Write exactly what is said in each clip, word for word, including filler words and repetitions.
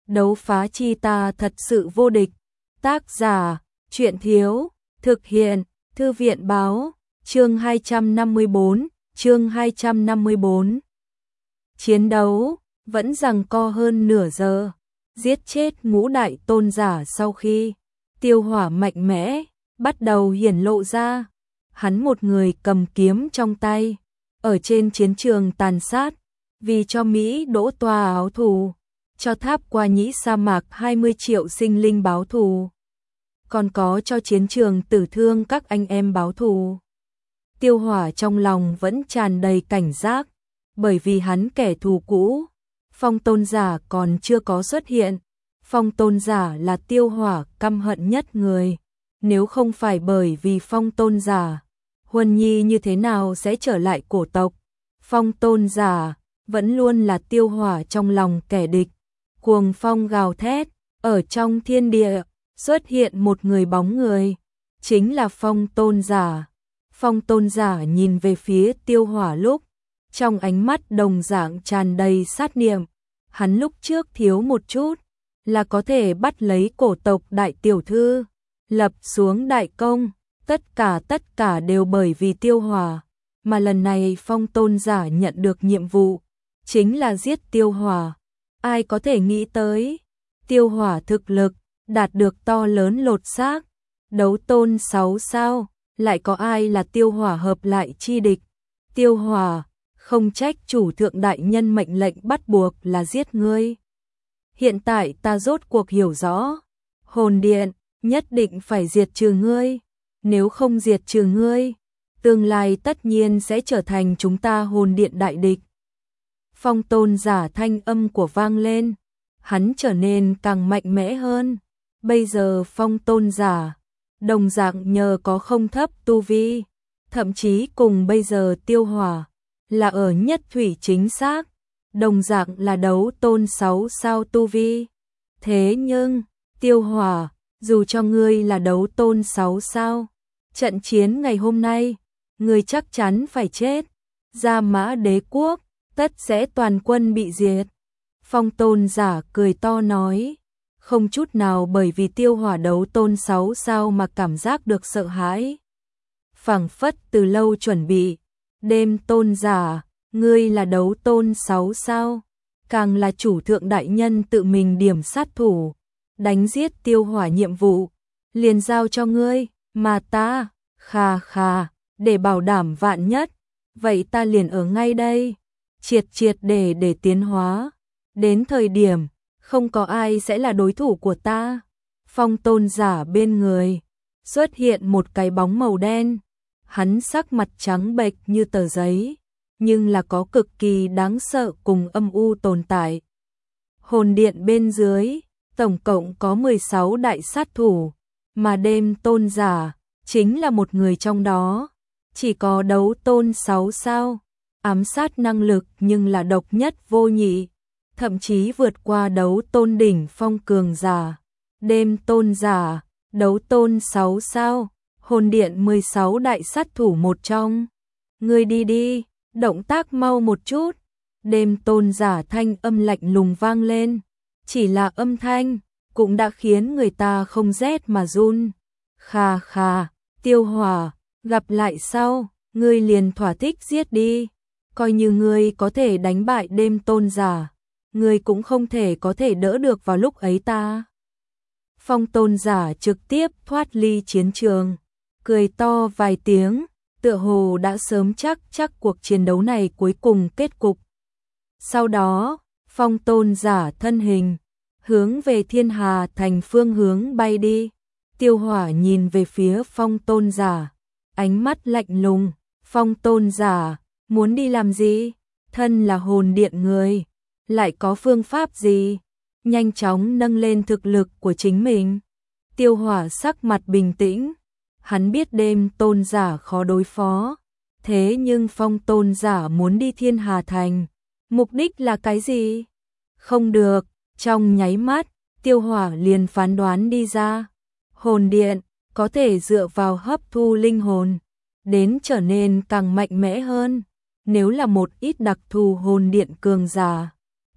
đấu phá chi ta thật sự vô địch. Tác giả, truyện thiếu, thực hiện, thư viện báo, chương hai trăm năm mươi tư, chương hai trăm năm mươi tư. Chiến đấu, vẫn giằng co hơn nửa giờ, giết chết ngũ đại tôn giả sau khi Tiêu Hỏa mạnh mẽ, bắt đầu hiển lộ ra. Hắn một người cầm kiếm trong tay, ở trên chiến trường tàn sát, vì cho Mỹ đỗ toa áo thù, cho tháp qua nhĩ sa mạc hai mươi triệu sinh linh báo thù, còn có cho chiến trường tử thương các anh em báo thù. Tiêu Hỏa trong lòng vẫn tràn đầy cảnh giác, bởi vì hắn kẻ thù cũ, Phong tôn giả còn chưa có xuất hiện. Phong tôn giả là Tiêu Hỏa căm hận nhất người, nếu không phải bởi vì Phong tôn giả, Huân Nhi như thế nào sẽ trở lại cổ tộc. Phong tôn giả vẫn luôn là Tiêu Hỏa trong lòng kẻ địch. Cuồng phong gào thét, ở trong thiên địa xuất hiện một người bóng người, chính là Phong tôn giả. Phong tôn giả nhìn về phía Tiêu Hỏa lúc, trong ánh mắt đồng dạng tràn đầy sát niệm. Hắn lúc trước thiếu một chút là có thể bắt lấy cổ tộc đại tiểu thư, lập xuống đại công, tất cả tất cả đều bởi vì Tiêu Hỏa, mà lần này Phong tôn giả nhận được nhiệm vụ, chính là giết Tiêu Hỏa. Ai có thể nghĩ tới, Tiêu Hỏa thực lực đạt được to lớn lột xác, đấu tôn sáu sao, lại có ai là Tiêu Hỏa hợp lại chi địch. Tiêu Hỏa, không trách chủ thượng đại nhân mệnh lệnh bắt buộc là giết ngươi. Hiện tại ta rốt cuộc hiểu rõ, hồn điện nhất định phải diệt trừ ngươi, nếu không diệt trừ ngươi, tương lai tất nhiên sẽ trở thành chúng ta hồn điện đại địch. Phong tôn giả thanh âm của vang lên, hắn trở nên càng mạnh mẽ hơn. Bây giờ Phong tôn giả đồng dạng nhờ có không thấp tu vi, thậm chí cùng bây giờ Tiêu Hỏa là ở nhất thủy chính xác, đồng dạng là đấu tôn sáu sao tu vi. Thế nhưng, Tiêu Hỏa, dù cho ngươi là đấu tôn sáu sao, trận chiến ngày hôm nay, ngươi chắc chắn phải chết. Gia Mã Đế quốc tất sẽ toàn quân bị diệt. Phong tôn giả cười to nói, không chút nào bởi vì Tiêu Hỏa đấu tôn sáu sao mà cảm giác được sợ hãi. Phảng phất từ lâu chuẩn bị, đêm tôn giả, ngươi là đấu tôn sáu sao, càng là chủ thượng đại nhân tự mình điểm sát thủ, đánh giết Tiêu Hỏa nhiệm vụ, liền giao cho ngươi, mà ta, khà khà, để bảo đảm vạn nhất, vậy ta liền ở ngay đây, triệt triệt để để tiến hóa, đến thời điểm, không có ai sẽ là đối thủ của ta. Phong tôn giả bên người, xuất hiện một cái bóng màu đen, hắn sắc mặt trắng bệch như tờ giấy, nhưng là có cực kỳ đáng sợ cùng âm u tồn tại. Hồn điện bên dưới, tổng cộng có mười sáu đại sát thủ, mà đêm tôn giả, chính là một người trong đó, chỉ có đấu tôn sáu sao, ám sát năng lực nhưng là độc nhất vô nhị, thậm chí vượt qua đấu tôn đỉnh phong cường giả. Đêm tôn giả, đấu tôn sáu sao, hồn điện mười sáu đại sát thủ một trong. Ngươi đi đi, động tác mau một chút. Đêm tôn giả thanh âm lạnh lùng vang lên, chỉ là âm thanh cũng đã khiến người ta không rét mà run. Khà khà, Tiêu Hỏa, gặp lại sau, ngươi liền thỏa thích giết đi, coi như ngươi có thể đánh bại đêm tôn giả, ngươi cũng không thể có thể đỡ được vào lúc ấy ta. Phong tôn giả trực tiếp thoát ly chiến trường, cười to vài tiếng, tựa hồ đã sớm chắc chắc cuộc chiến đấu này cuối cùng kết cục. Sau đó, Phong tôn giả thân hình, hướng về Thiên Hà thành phương hướng bay đi. Tiêu Hỏa nhìn về phía Phong tôn giả, ánh mắt lạnh lùng. Phong tôn giả, muốn đi làm gì? Thân là hồn điện người, lại có phương pháp gì? Nhanh chóng nâng lên thực lực của chính mình. Tiêu Hỏa sắc mặt bình tĩnh, hắn biết đêm tôn giả khó đối phó, thế nhưng Phong tôn giả muốn đi Thiên Hà thành, mục đích là cái gì? Không được, trong nháy mắt, Tiêu Hỏa liền phán đoán đi ra, hồn điện có thể dựa vào hấp thu linh hồn đến trở nên càng mạnh mẽ hơn. Nếu là một ít đặc thù hồn điện cường giả,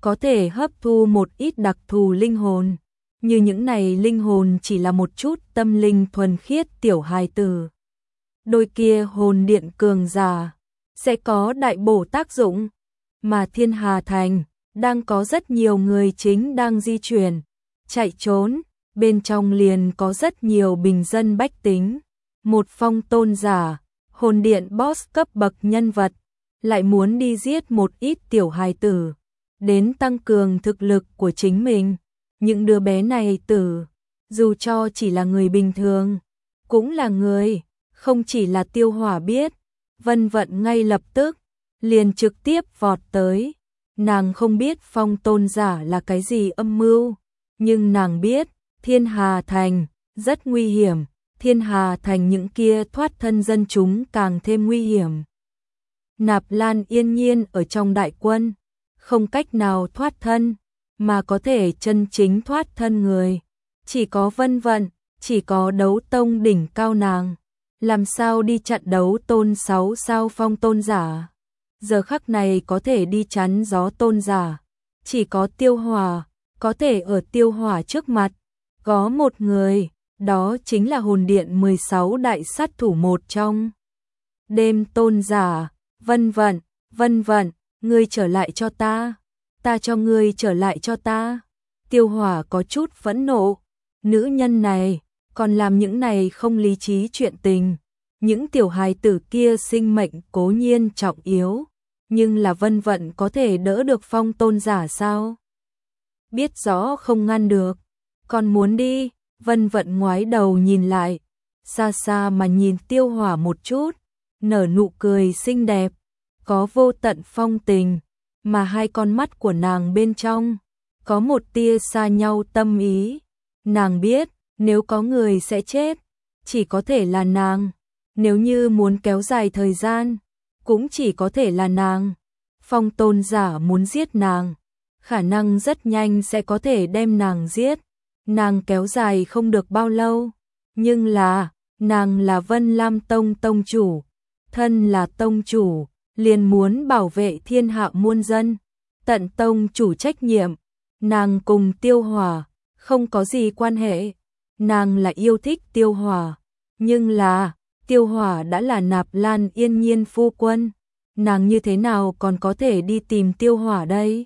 có thể hấp thu một ít đặc thù linh hồn, như những này linh hồn chỉ là một chút tâm linh thuần khiết tiểu hài tử. Đôi kia hồn điện cường giả sẽ có đại bổ tác dụng, mà Thiên Hà Thành đang có rất nhiều người chính đang di chuyển, chạy trốn, bên trong liền có rất nhiều bình dân bách tính. Một phong tôn giả, hồn điện boss cấp bậc nhân vật, lại muốn đi giết một ít tiểu hài tử, đến tăng cường thực lực của chính mình. Những đứa bé này tử, dù cho chỉ là người bình thường, cũng là người, không chỉ là Tiêu Hỏa biết, Vân Vận ngay lập tức, liền trực tiếp vọt tới. Nàng không biết phong tôn giả là cái gì âm mưu, nhưng nàng biết, Thiên Hà Thành, rất nguy hiểm, Thiên Hà Thành những kia thoát thân dân chúng càng thêm nguy hiểm. Nạp Lan yên nhiên ở trong đại quân, không cách nào thoát thân, mà có thể chân chính thoát thân người. Chỉ có Vân Vận, chỉ có đấu tông đỉnh cao nàng, làm sao đi chặn đấu tôn sáu sao phong tôn giả. Giờ khắc này có thể đi chắn gió tôn giả, chỉ có Tiêu Hỏa, có thể ở Tiêu Hỏa trước mặt, có một người, đó chính là hồn điện mười sáu đại sát thủ một trong. Đêm tôn giả, Vân Vận, Vân Vận, ngươi trở lại cho ta, ta cho ngươi trở lại cho ta. Tiêu Hỏa có chút phẫn nộ, nữ nhân này, còn làm những này không lý trí chuyện tình. Những tiểu hài tử kia sinh mệnh cố nhiên trọng yếu, nhưng là Vân Vận có thể đỡ được phong tôn giả sao? Biết rõ không ngăn được, còn muốn đi. Vân Vận ngoái đầu nhìn lại, xa xa mà nhìn Tiêu Hỏa một chút, nở nụ cười xinh đẹp, có vô tận phong tình, mà hai con mắt của nàng bên trong, có một tia xa nhau tâm ý. Nàng biết, nếu có người sẽ chết, chỉ có thể là nàng. Nếu như muốn kéo dài thời gian, cũng chỉ có thể là nàng. Phong tôn giả muốn giết nàng, khả năng rất nhanh sẽ có thể đem nàng giết. Nàng kéo dài không được bao lâu, nhưng là, nàng là Vân Lam Tông tông chủ, thân là tông chủ, liền muốn bảo vệ thiên hạ muôn dân, tận tông chủ trách nhiệm. Nàng cùng Tiêu Hỏa không có gì quan hệ, nàng là yêu thích Tiêu Hỏa, nhưng là, Tiêu Hỏa đã là Nạp Lan yên nhiên phu quân, nàng như thế nào còn có thể đi tìm Tiêu Hỏa đây?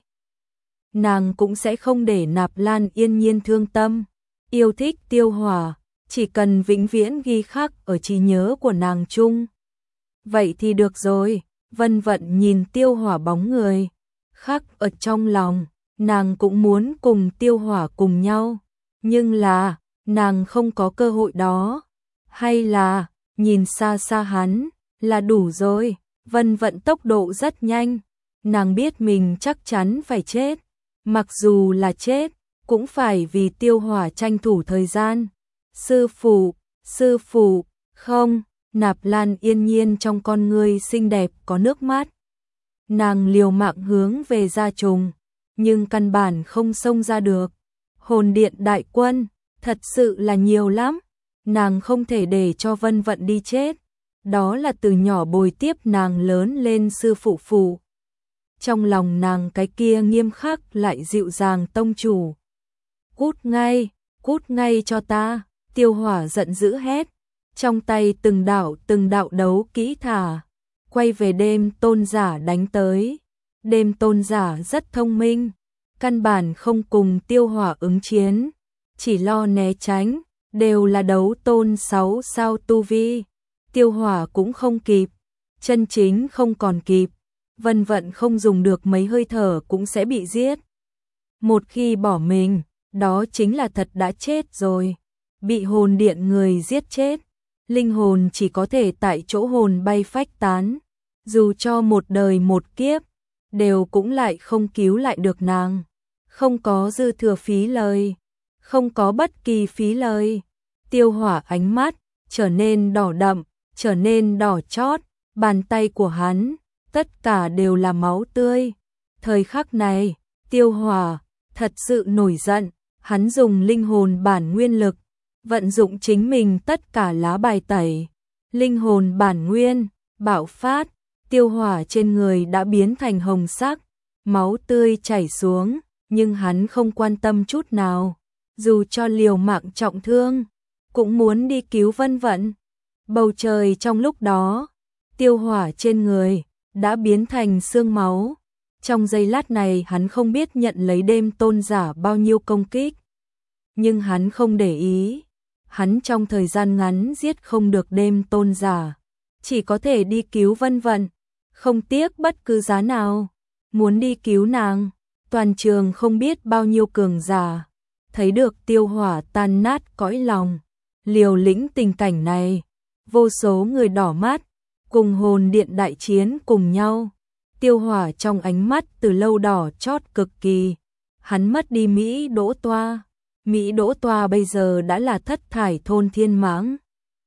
Nàng cũng sẽ không để Nạp Lan yên nhiên thương tâm, yêu thích Tiêu Hỏa, chỉ cần vĩnh viễn ghi khắc ở trí nhớ của nàng chung. Vậy thì được rồi. Vân Vận nhìn Tiêu Hỏa bóng người, khắc ở trong lòng, nàng cũng muốn cùng Tiêu Hỏa cùng nhau, nhưng là, nàng không có cơ hội đó, hay là, nhìn xa xa hắn, là đủ rồi. Vân Vận tốc độ rất nhanh, nàng biết mình chắc chắn phải chết, mặc dù là chết, cũng phải vì Tiêu Hỏa tranh thủ thời gian. Sư phụ, sư phụ, không. Nạp Lan yên nhiên trong con ngươi xinh đẹp có nước mắt. Nàng liều mạng hướng về gia trùng, nhưng căn bản không xông ra được. Hồn điện đại quân, thật sự là nhiều lắm. Nàng không thể để cho Vân Vận đi chết. Đó là từ nhỏ bồi tiếp nàng lớn lên sư phụ phụ. Trong lòng nàng cái kia nghiêm khắc lại dịu dàng tông chủ. Cút ngay, cút ngay cho ta. Tiêu Hỏa giận dữ hét. Trong tay từng đạo từng đạo đấu kỹ thả, quay về đêm tôn giả đánh tới. Đêm tôn giả rất thông minh, căn bản không cùng Tiêu Hỏa ứng chiến, chỉ lo né tránh, đều là đấu tôn sáu sao tu vi. Tiêu Hỏa cũng không kịp, chân chính không còn kịp, Vân Vận không dùng được mấy hơi thở cũng sẽ bị giết. Một khi bỏ mình, đó chính là thật đã chết rồi, bị hồn điện người giết chết. Linh hồn chỉ có thể tại chỗ hồn bay phách tán, dù cho một đời một kiếp, đều cũng lại không cứu lại được nàng. Không có dư thừa phí lời, không có bất kỳ phí lời. Tiêu Hỏa ánh mắt trở nên đỏ đậm, trở nên đỏ chót, bàn tay của hắn, tất cả đều là máu tươi. Thời khắc này, Tiêu Hỏa thật sự nổi giận, hắn dùng linh hồn bản nguyên lực, vận dụng chính mình tất cả lá bài tẩy, linh hồn bản nguyên, bạo phát. Tiêu Hỏa trên người đã biến thành hồng sắc, máu tươi chảy xuống, nhưng hắn không quan tâm chút nào, dù cho liều mạng trọng thương, cũng muốn đi cứu Vân Vận. Bầu trời trong lúc đó, tiêu hỏa trên người đã biến thành xương máu. Trong giây lát này hắn không biết nhận lấy đêm tôn giả bao nhiêu công kích, nhưng hắn không để ý. Hắn trong thời gian ngắn giết không được đêm tôn giả, chỉ có thể đi cứu Vân Vận, không tiếc bất cứ giá nào, muốn đi cứu nàng. Toàn trường không biết bao nhiêu cường giả, thấy được tiêu hỏa tan nát cõi lòng, liều lĩnh tình cảnh này, vô số người đỏ mắt, cùng hồn điện đại chiến cùng nhau. Tiêu hỏa trong ánh mắt từ lâu đỏ chót cực kỳ, hắn mất đi Mỹ Đỗ Toa. Mỹ Đỗ Toa bây giờ đã là thất thải thôn thiên mãng.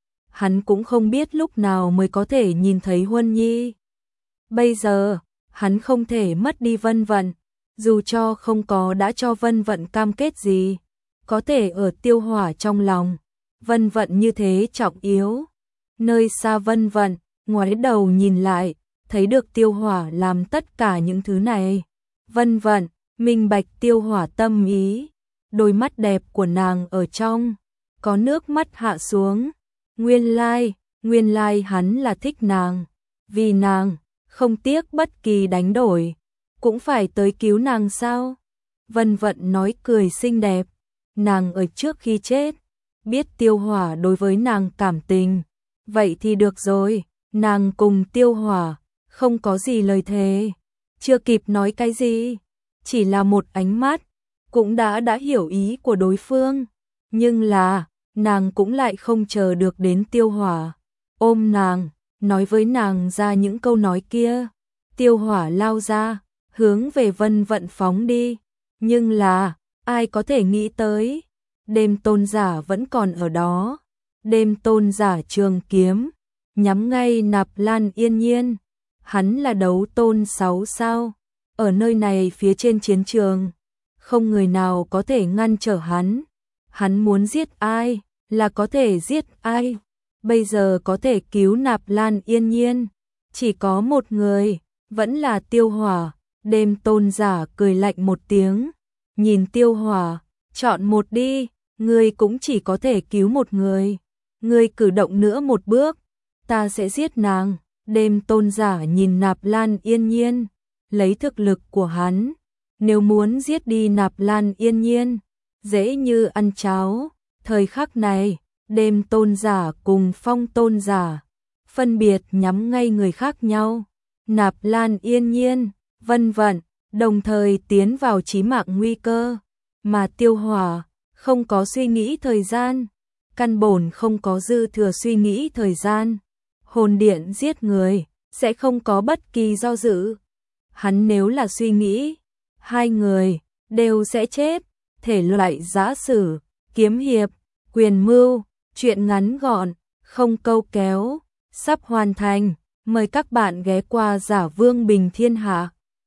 Hắn cũng không biết lúc nào mới có thể nhìn thấy Huân Nhi. Bây giờ, hắn không thể mất đi Vân Vận, dù cho không có đã cho Vân Vận cam kết gì, có thể ở tiêu hỏa trong lòng. Vân Vận như thế trọng yếu. Nơi xa Vân Vận, ngoái đầu nhìn lại, thấy được tiêu hỏa làm tất cả những thứ này. Vân Vận, minh bạch tiêu hỏa tâm ý. Đôi mắt đẹp của nàng ở trong, có nước mắt hạ xuống. Nguyên lai, nguyên lai hắn là thích nàng. Vì nàng, không tiếc bất kỳ đánh đổi, cũng phải tới cứu nàng sao? Vân Vận nói cười xinh đẹp. Nàng ở trước khi chết, biết tiêu hỏa đối với nàng cảm tình. Vậy thì được rồi, nàng cùng tiêu hỏa, không có gì lời thề. Chưa kịp nói cái gì, chỉ là một ánh mắt, cũng đã đã hiểu ý của đối phương. Nhưng là, nàng cũng lại không chờ được đến tiêu hỏa ôm nàng, nói với nàng ra những câu nói kia. Tiêu hỏa lao ra, hướng về Vân Vận phóng đi. Nhưng là, ai có thể nghĩ tới, đêm tôn giả vẫn còn ở đó. Đêm tôn giả trường kiếm, nhắm ngay Nạp Lan Yên Nhiên. Hắn là đấu tôn sáu sao, ở nơi này phía trên chiến trường, không người nào có thể ngăn trở hắn. Hắn muốn giết ai, là có thể giết ai. Bây giờ có thể cứu Nạp Lan Yên Nhiên, chỉ có một người, vẫn là tiêu hỏa. Đêm tôn giả cười lạnh một tiếng, nhìn tiêu hỏa, chọn một đi, ngươi cũng chỉ có thể cứu một người. Ngươi cử động nữa một bước, ta sẽ giết nàng. Đêm tôn giả nhìn Nạp Lan Yên Nhiên, lấy thực lực của hắn, nếu muốn giết đi Nạp Lan Yên Nhiên, dễ như ăn cháo. Thời khắc này, đêm tôn giả cùng phong tôn giả, phân biệt nhắm ngay người khác nhau. Nạp Lan Yên Nhiên, Vân Vận, đồng thời tiến vào chí mạng nguy cơ, mà tiêu hỏa, không có suy nghĩ thời gian, căn bổn không có dư thừa suy nghĩ thời gian. Hồn điện giết người, sẽ không có bất kỳ do dự. Hắn nếu là suy nghĩ, hai người đều sẽ chết. Thể loại giã sử, kiếm hiệp, quyền mưu, truyện ngắn gọn, không câu kéo, sắp hoàn thành. Mời các bạn ghé qua Giả Vương Bình Thiên Hạ.